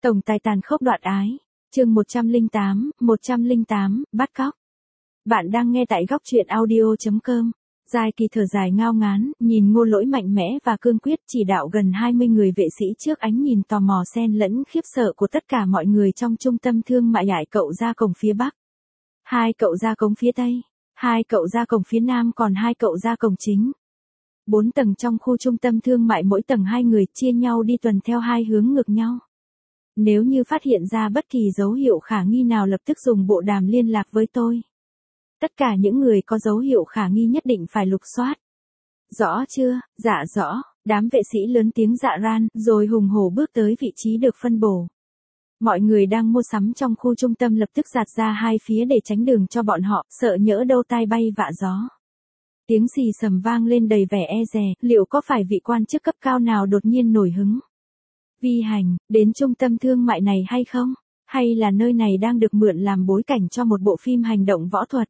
Tổng tài tàn khốc đoạn ái. Chương 108, bắt cóc. Bạn đang nghe tại góc truyện audio.com. Giai Kỳ thở dài ngao ngán, nhìn Ngô Lỗi mạnh mẽ và cương quyết chỉ đạo gần 20 người vệ sĩ trước ánh nhìn tò mò xen lẫn khiếp sợ của tất cả mọi người trong trung tâm thương mại. Nhảy cậu ra cổng phía Bắc, 2 cậu ra cổng phía Tây, 2 cậu ra cổng phía Nam, còn 2 cậu ra cổng chính. 4 tầng trong khu trung tâm thương mại, mỗi tầng 2 người chia nhau đi tuần theo 2 hướng ngược nhau. Nếu như phát hiện ra bất kỳ dấu hiệu khả nghi nào lập tức dùng bộ đàm liên lạc với tôi. Tất cả những người có dấu hiệu khả nghi nhất định phải lục soát. Rõ chưa? Dạ rõ. Đám vệ sĩ lớn tiếng dạ ran, rồi hùng hổ bước tới vị trí được phân bổ. Mọi người đang mua sắm trong khu trung tâm lập tức dạt ra hai phía để tránh đường cho bọn họ, sợ nhỡ đâu tai bay vạ gió. Tiếng xì xầm vang lên đầy vẻ e dè, liệu có phải vị quan chức cấp cao nào đột nhiên nổi hứng vi hành đến trung tâm thương mại này hay không? Hay là nơi này đang được mượn làm bối cảnh cho một bộ phim hành động võ thuật?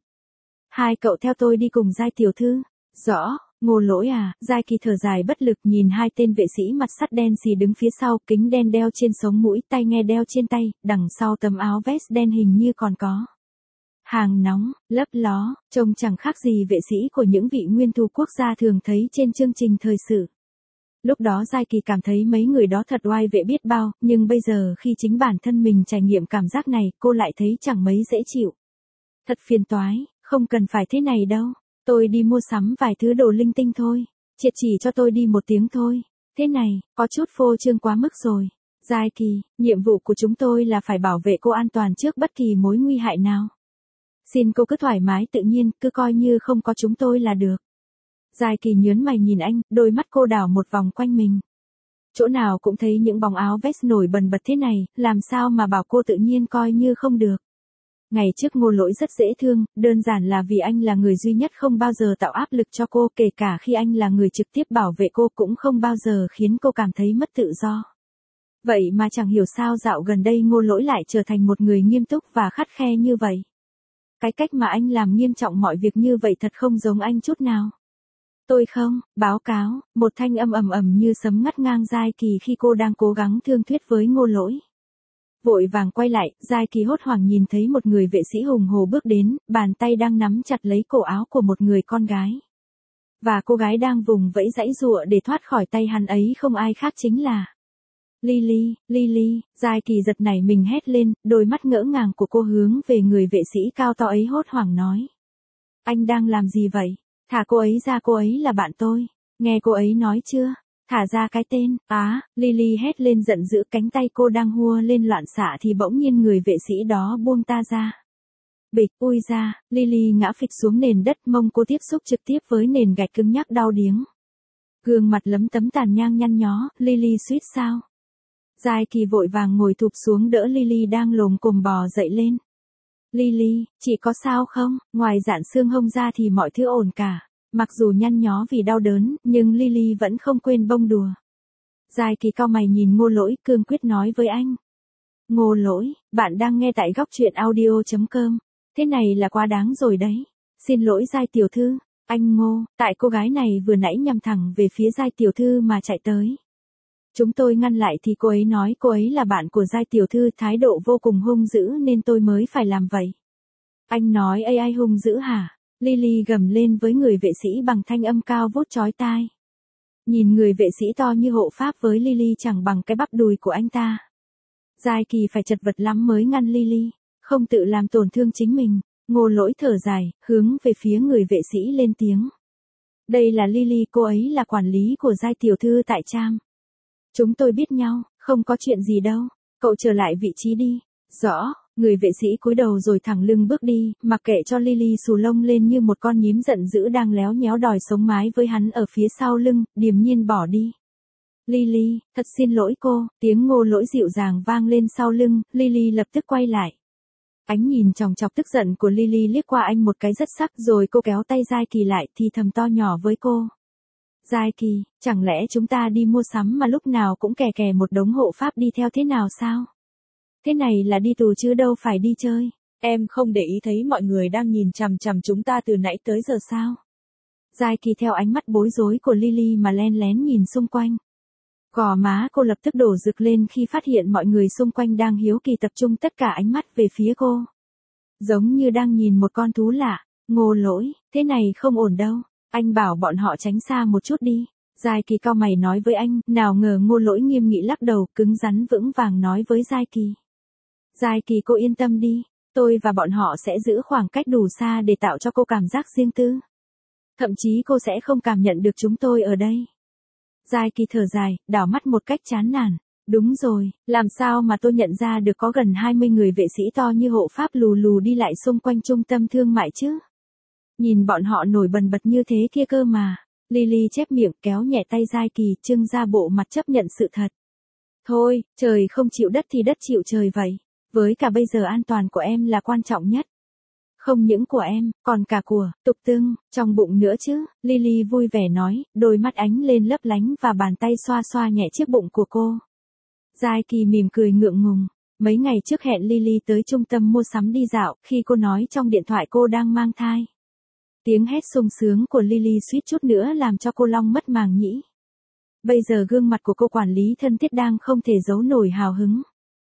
2 cậu theo tôi đi cùng Giai tiểu thư. Rõ. Ngô Lỗi à? Giai Kỳ thở dài bất lực nhìn 2 tên vệ sĩ mặt sắt đen xì đứng phía sau, kính đen đeo trên sống mũi, tai nghe đeo trên tay, đằng sau tấm áo vest đen hình như còn có hàng nóng, lấp ló, trông chẳng khác gì vệ sĩ của những vị nguyên thủ quốc gia thường thấy trên chương trình thời sự. Lúc đó Giai Kỳ cảm thấy mấy người đó thật oai vệ biết bao, nhưng bây giờ khi chính bản thân mình trải nghiệm cảm giác này, cô lại thấy chẳng mấy dễ chịu. Thật phiền toái, không cần phải thế này đâu. Tôi đi mua sắm vài thứ đồ linh tinh thôi. Triệt chỉ cho tôi đi 1 tiếng thôi. Thế này, có chút phô trương quá mức rồi. Giai Kỳ, nhiệm vụ của chúng tôi là phải bảo vệ cô an toàn trước bất kỳ mối nguy hại nào. Xin cô cứ thoải mái tự nhiên, cứ coi như không có chúng tôi là được. Giai Kỳ nhớn mày nhìn anh, đôi mắt cô đảo một vòng quanh mình. Chỗ nào cũng thấy những bóng áo vest nổi bần bật thế này, làm sao mà bảo cô tự nhiên coi như không được. Ngày trước Ngô Lỗi rất dễ thương, đơn giản là vì anh là người duy nhất không bao giờ tạo áp lực cho cô, kể cả khi anh là người trực tiếp bảo vệ cô cũng không bao giờ khiến cô cảm thấy mất tự do. Vậy mà chẳng hiểu sao dạo gần đây Ngô Lỗi lại trở thành một người nghiêm túc và khắt khe như vậy. Cái cách mà anh làm nghiêm trọng mọi việc như vậy thật không giống anh chút nào. Tôi không, báo cáo, một thanh âm ầm ầm như sấm ngắt ngang Giai Kỳ khi cô đang cố gắng thương thuyết với Ngô Lỗi. Vội vàng quay lại, Giai Kỳ hốt hoảng nhìn thấy một người vệ sĩ hùng hổ bước đến, bàn tay đang nắm chặt lấy cổ áo của một người con gái. Và cô gái đang vùng vẫy giãy giụa để thoát khỏi tay hắn ấy không ai khác chính là Lily. Giai Kỳ giật nảy mình hét lên, đôi mắt ngỡ ngàng của cô hướng về người vệ sĩ cao to ấy hốt hoảng nói. Anh đang làm gì vậy? Thả cô ấy ra, cô ấy là bạn tôi. Nghe cô ấy nói chưa? Thả ra cái tên. Lily hét lên giận dữ, cánh tay cô đang hua lên loạn xạ thì bỗng nhiên người vệ sĩ đó buông ta ra. Bịch, ui ra, Lily ngã phịch xuống nền đất, mông cô tiếp xúc trực tiếp với nền gạch cứng nhắc đau điếng. Gương mặt lấm tấm tàn nhang nhăn nhó, Lily suýt sao. Giai Kỳ vội vàng ngồi thụp xuống đỡ Lily đang lồm cồm bò dậy lên. Lily, chị có sao không? Ngoài dạn xương hông ra thì mọi thứ ổn cả. Mặc dù nhăn nhó vì đau đớn, nhưng Lily vẫn không quên bông đùa. Giai Kỳ cau mày nhìn Ngô Lỗi, cương quyết nói với anh. Ngô Lỗi, bạn đang nghe tại góc truyện audio.com. Thế này là quá đáng rồi đấy. Xin lỗi Giai tiểu thư. Anh Ngô, tại cô gái này vừa nãy nhằm thẳng về phía Giai tiểu thư mà chạy tới. Chúng tôi ngăn lại thì cô ấy nói cô ấy là bạn của Giai tiểu thư, thái độ vô cùng hung dữ nên tôi mới phải làm vậy. Anh nói ai hung dữ hả? Lily gầm lên với người vệ sĩ bằng thanh âm cao vút chói tai. Nhìn người vệ sĩ to như hộ pháp với Lily chẳng bằng cái bắp đùi của anh ta. Giai Kỳ phải chật vật lắm mới ngăn Lily, không tự làm tổn thương chính mình. Ngô Lỗi thở dài, hướng về phía người vệ sĩ lên tiếng. Đây là Lily, cô ấy là quản lý của Giai tiểu thư tại Trang. Chúng tôi biết nhau, không có chuyện gì đâu, cậu trở lại vị trí đi. Rõ. Người vệ sĩ cúi đầu rồi thẳng lưng bước đi, mặc kệ cho Lily xù lông lên như một con nhím giận dữ đang léo nhéo đòi sống mái với hắn ở phía sau lưng, điềm nhiên bỏ đi. Lily, thật xin lỗi cô, tiếng Ngô Lỗi dịu dàng vang lên sau lưng, Lily lập tức quay lại. Ánh nhìn chòng chọc tức giận của Lily liếc qua anh một cái rất sắc rồi cô kéo tay Giai Kỳ lại thì thầm to nhỏ với cô. Giai Kỳ, chẳng lẽ chúng ta đi mua sắm mà lúc nào cũng kè kè một đống hộ pháp đi theo thế nào sao? Thế này là đi tù chứ đâu phải đi chơi. Em không để ý thấy mọi người đang nhìn chằm chằm chúng ta từ nãy tới giờ sao? Giai Kỳ theo ánh mắt bối rối của Lily mà len lén nhìn xung quanh. Gò má cô lập tức đổ rực lên khi phát hiện mọi người xung quanh đang hiếu kỳ tập trung tất cả ánh mắt về phía cô. Giống như đang nhìn một con thú lạ. Ngô Lỗi, thế này không ổn đâu. Anh bảo bọn họ tránh xa một chút đi. Giai Kỳ cau mày nói với anh, nào ngờ Ngô Lỗi nghiêm nghị lắc đầu, cứng rắn vững vàng nói với Giai Kỳ. Giai Kỳ cô yên tâm đi, tôi và bọn họ sẽ giữ khoảng cách đủ xa để tạo cho cô cảm giác riêng tư. Thậm chí cô sẽ không cảm nhận được chúng tôi ở đây. Giai Kỳ thở dài, đảo mắt một cách chán nản. Đúng rồi, làm sao mà tôi nhận ra được có gần 20 người vệ sĩ to như hộ pháp lù lù đi lại xung quanh trung tâm thương mại chứ? Nhìn bọn họ nổi bần bật như thế kia cơ mà. Lily chép miệng kéo nhẹ tay Giai Kỳ, trưng ra bộ mặt chấp nhận sự thật. Thôi, trời không chịu đất thì đất chịu trời vậy. Với cả bây giờ an toàn của em là quan trọng nhất. Không những của em, còn cả của Tục Tưng, trong bụng nữa chứ. Lily vui vẻ nói, đôi mắt ánh lên lấp lánh và bàn tay xoa xoa nhẹ chiếc bụng của cô. Giai Kỳ mỉm cười ngượng ngùng. Mấy ngày trước hẹn Lily tới trung tâm mua sắm đi dạo, khi cô nói trong điện thoại cô đang mang thai. Tiếng hét sung sướng của Lily suýt chút nữa làm cho cô long mất màng nhĩ. Bây giờ gương mặt của cô quản lý thân thiết đang không thể giấu nổi hào hứng.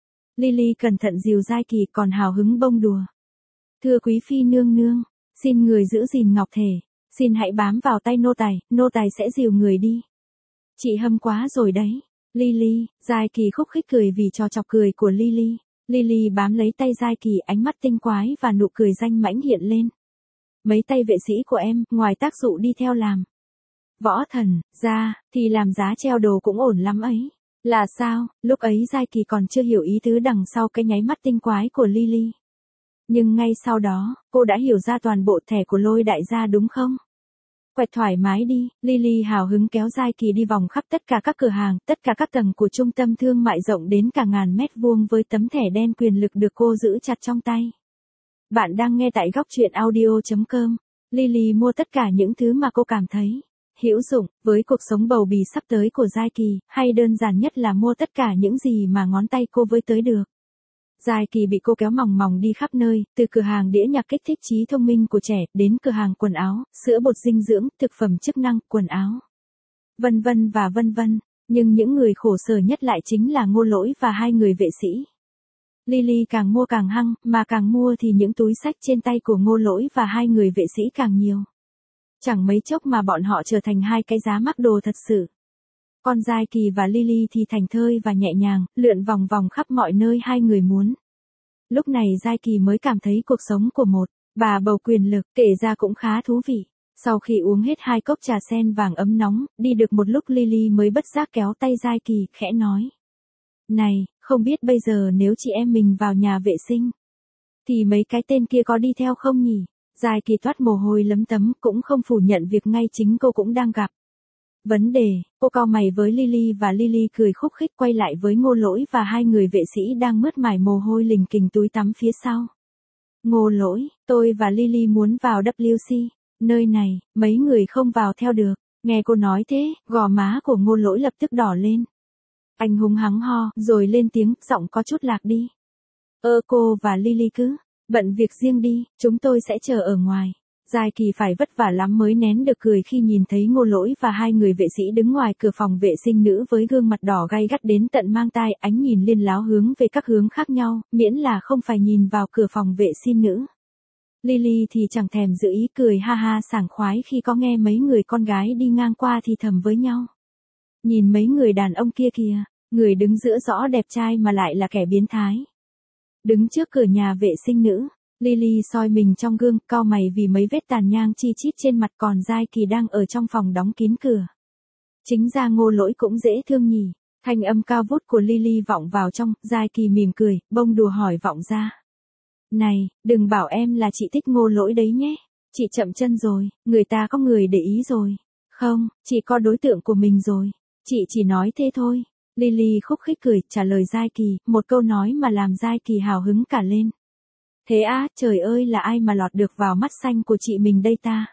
Lily cẩn thận dìu Giai Kỳ còn hào hứng bông đùa. Thưa quý phi nương nương, xin người giữ gìn ngọc thể, xin hãy bám vào tay nô tài sẽ dìu người đi. Chị hâm quá rồi đấy. Lily, Giai Kỳ khúc khích cười vì trò chọc cười của Lily. Lily bám lấy tay Giai Kỳ, ánh mắt tinh quái và nụ cười danh mãnh hiện lên. Mấy tay vệ sĩ của em, ngoài tác dụ đi theo làm võ thần, ra, thì làm giá treo đồ cũng ổn lắm ấy. Là sao? Lúc ấy Giai Kỳ còn chưa hiểu ý tứ đằng sau cái nháy mắt tinh quái của Lily. Nhưng ngay sau đó, cô đã hiểu ra toàn bộ thẻ của Lôi đại gia đúng không? Quẹt thoải mái đi, Lily hào hứng kéo Giai Kỳ đi vòng khắp tất cả các cửa hàng, tất cả các tầng của trung tâm thương mại rộng đến cả ngàn mét vuông với tấm thẻ đen quyền lực được cô giữ chặt trong tay. Bạn đang nghe tại góc truyện audio.com. Lily mua tất cả những thứ mà cô cảm thấy hữu dụng với cuộc sống bầu bì sắp tới của Giai Kỳ, hay đơn giản nhất là mua tất cả những gì mà ngón tay cô với tới được. Giai Kỳ bị cô kéo mòng mòng đi khắp nơi, từ cửa hàng đĩa nhạc kích thích trí thông minh của trẻ, đến cửa hàng quần áo, sữa bột dinh dưỡng, thực phẩm chức năng, quần áo, vân vân và vân vân. Nhưng những người khổ sở nhất lại chính là Ngô Lỗi và hai người vệ sĩ. Lily càng mua càng hăng, mà càng mua thì những túi xách trên tay của Ngô Lỗi và hai người vệ sĩ càng nhiều. Chẳng mấy chốc mà bọn họ trở thành hai cái giá mắc đồ thật sự. Còn Giai Kỳ và Lily thì thành thơi và nhẹ nhàng, lượn vòng vòng khắp mọi nơi hai người muốn. Lúc này Giai Kỳ mới cảm thấy cuộc sống của một bà bầu quyền lực kể ra cũng khá thú vị. Sau khi uống hết 2 cốc trà sen vàng ấm nóng, đi được một lúc Lily mới bất giác kéo tay Giai Kỳ, khẽ nói. Này, không biết bây giờ nếu chị em mình vào nhà vệ sinh, thì mấy cái tên kia có đi theo không nhỉ? Giai Kỳ toát mồ hôi lấm tấm, cũng không phủ nhận việc ngay chính cô cũng đang gặp vấn đề. Cô cau mày với Lily và Lily cười khúc khích quay lại với Ngô Lỗi và hai người vệ sĩ đang mướt mải mồ hôi lình kình túi tắm phía sau. Ngô Lỗi, tôi và Lily muốn vào WC, nơi này, mấy người không vào theo được. Nghe cô nói thế, gò má của Ngô Lỗi lập tức đỏ lên. Anh hung hăng ho, rồi lên tiếng, giọng có chút lạc đi. Cô và Lily cứ bận việc riêng đi, chúng tôi sẽ chờ ở ngoài. Giai Kỳ phải vất vả lắm mới nén được cười khi nhìn thấy Ngô Lỗi và hai người vệ sĩ đứng ngoài cửa phòng vệ sinh nữ với gương mặt đỏ gay gắt đến tận mang tai, ánh nhìn liên láo hướng về các hướng khác nhau, miễn là không phải nhìn vào cửa phòng vệ sinh nữ. Lily thì chẳng thèm giữ ý, cười ha ha sảng khoái khi có nghe mấy người con gái đi ngang qua thì thầm với nhau. Nhìn mấy người đàn ông kia kìa, người đứng giữa rõ đẹp trai mà lại là kẻ biến thái. Đứng trước cửa nhà vệ sinh nữ, Lily soi mình trong gương, cau mày vì mấy vết tàn nhang chi chít trên mặt, còn Giai Kỳ đang ở trong phòng đóng kín cửa. Chính ra Ngô Lỗi cũng dễ thương nhỉ. Thanh âm cao vút của Lily vọng vào trong, Giai Kỳ mỉm cười, bông đùa hỏi vọng ra. Này, đừng bảo em là chị thích Ngô Lỗi đấy nhé. Chị chậm chân rồi, người ta có người để ý rồi. Không, chị có đối tượng của mình rồi. Chị chỉ nói thế thôi. Lily khúc khích cười, trả lời Giai Kỳ, một câu nói mà làm Giai Kỳ hào hứng cả lên. Thế á, trời ơi là ai mà lọt được vào mắt xanh của chị mình đây ta?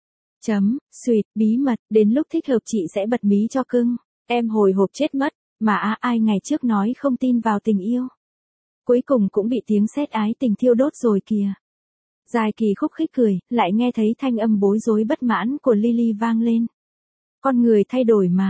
Suyệt, bí mật, đến lúc thích hợp chị sẽ bật mí cho cưng. Em hồi hộp chết mất, mà ai ngày trước nói không tin vào tình yêu. Cuối cùng cũng bị tiếng sét ái tình thiêu đốt rồi kìa. Giai Kỳ khúc khích cười, lại nghe thấy thanh âm bối rối bất mãn của Lily vang lên. Con người thay đổi mà.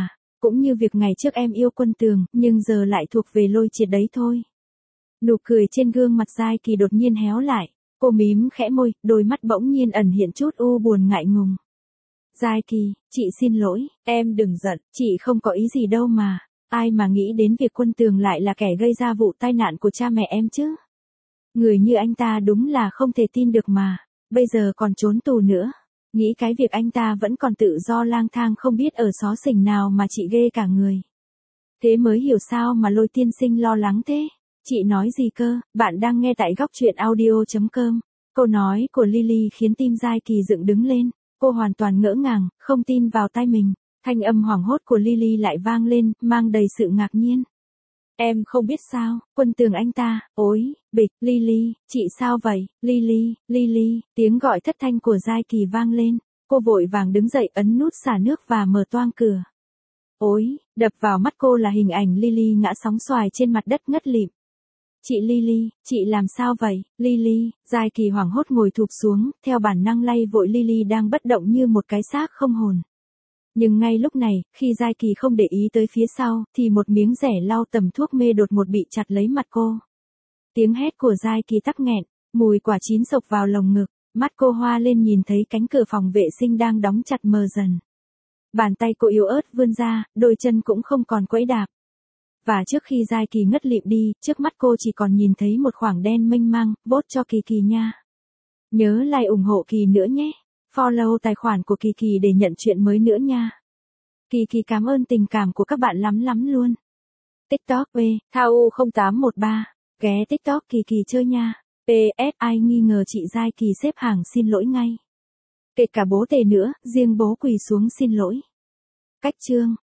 Cũng như việc ngày trước em yêu Quân Tường, nhưng giờ lại thuộc về Lôi Triệt đấy thôi. Nụ cười trên gương mặt Giai Kỳ đột nhiên héo lại. Cô mím khẽ môi, đôi mắt bỗng nhiên ẩn hiện chút u buồn ngại ngùng. Giai Kỳ, chị xin lỗi, em đừng giận, chị không có ý gì đâu mà. Ai mà nghĩ đến việc Quân Tường lại là kẻ gây ra vụ tai nạn của cha mẹ em chứ. Người như anh ta đúng là không thể tin được mà. Bây giờ còn trốn tù nữa. Nghĩ cái việc anh ta vẫn còn tự do lang thang không biết ở xó xỉnh nào mà chị ghê cả người. Thế mới hiểu sao mà Lôi tiên sinh lo lắng thế. Chị nói gì cơ, bạn đang nghe tại góc truyện audio.com. Câu nói của Lily khiến tim Giai Kỳ dựng đứng lên. Cô hoàn toàn ngỡ ngàng, không tin vào tai mình. Thanh âm hoảng hốt của Lily lại vang lên, mang đầy sự ngạc nhiên. Em không biết sao, Quân Tường anh ta, ối, bịch, Lily, chị sao vậy, Lily, tiếng gọi thất thanh của Giai Kỳ vang lên. Cô vội vàng đứng dậy ấn nút xả nước và mở toang cửa. Ối, đập vào mắt cô là hình ảnh Lily ngã sóng xoài trên mặt đất ngất lịm. Chị Lily, chị làm sao vậy, Lily, Giai Kỳ hoảng hốt ngồi thụp xuống, theo bản năng lay vội Lily đang bất động như một cái xác không hồn. Nhưng ngay lúc này, khi Giai Kỳ không để ý tới phía sau, thì một miếng rẻ lau tầm thuốc mê đột ngột bị chặt lấy mặt cô. Tiếng hét của Giai Kỳ tắc nghẹn, mùi quả chín sộc vào lồng ngực, mắt cô hoa lên nhìn thấy cánh cửa phòng vệ sinh đang đóng chặt mờ dần. Bàn tay cô yếu ớt vươn ra, đôi chân cũng không còn quẫy đạp. Và trước khi Giai Kỳ ngất lịm đi, trước mắt cô chỉ còn nhìn thấy một khoảng đen mênh mang, vote cho Kỳ Kỳ nha. Nhớ like ủng hộ Kỳ nữa nhé. Follow tài khoản của Kỳ Kỳ để nhận chuyện mới nữa nha. Kỳ Kỳ cảm ơn tình cảm của các bạn lắm lắm luôn. TikTok V, Thau 0813, ghé TikTok Kỳ Kỳ chơi nha. PS ai nghi ngờ chị Giai Kỳ xếp hàng xin lỗi ngay. Kể cả bố Tề nữa, riêng bố quỳ xuống xin lỗi. Cách chương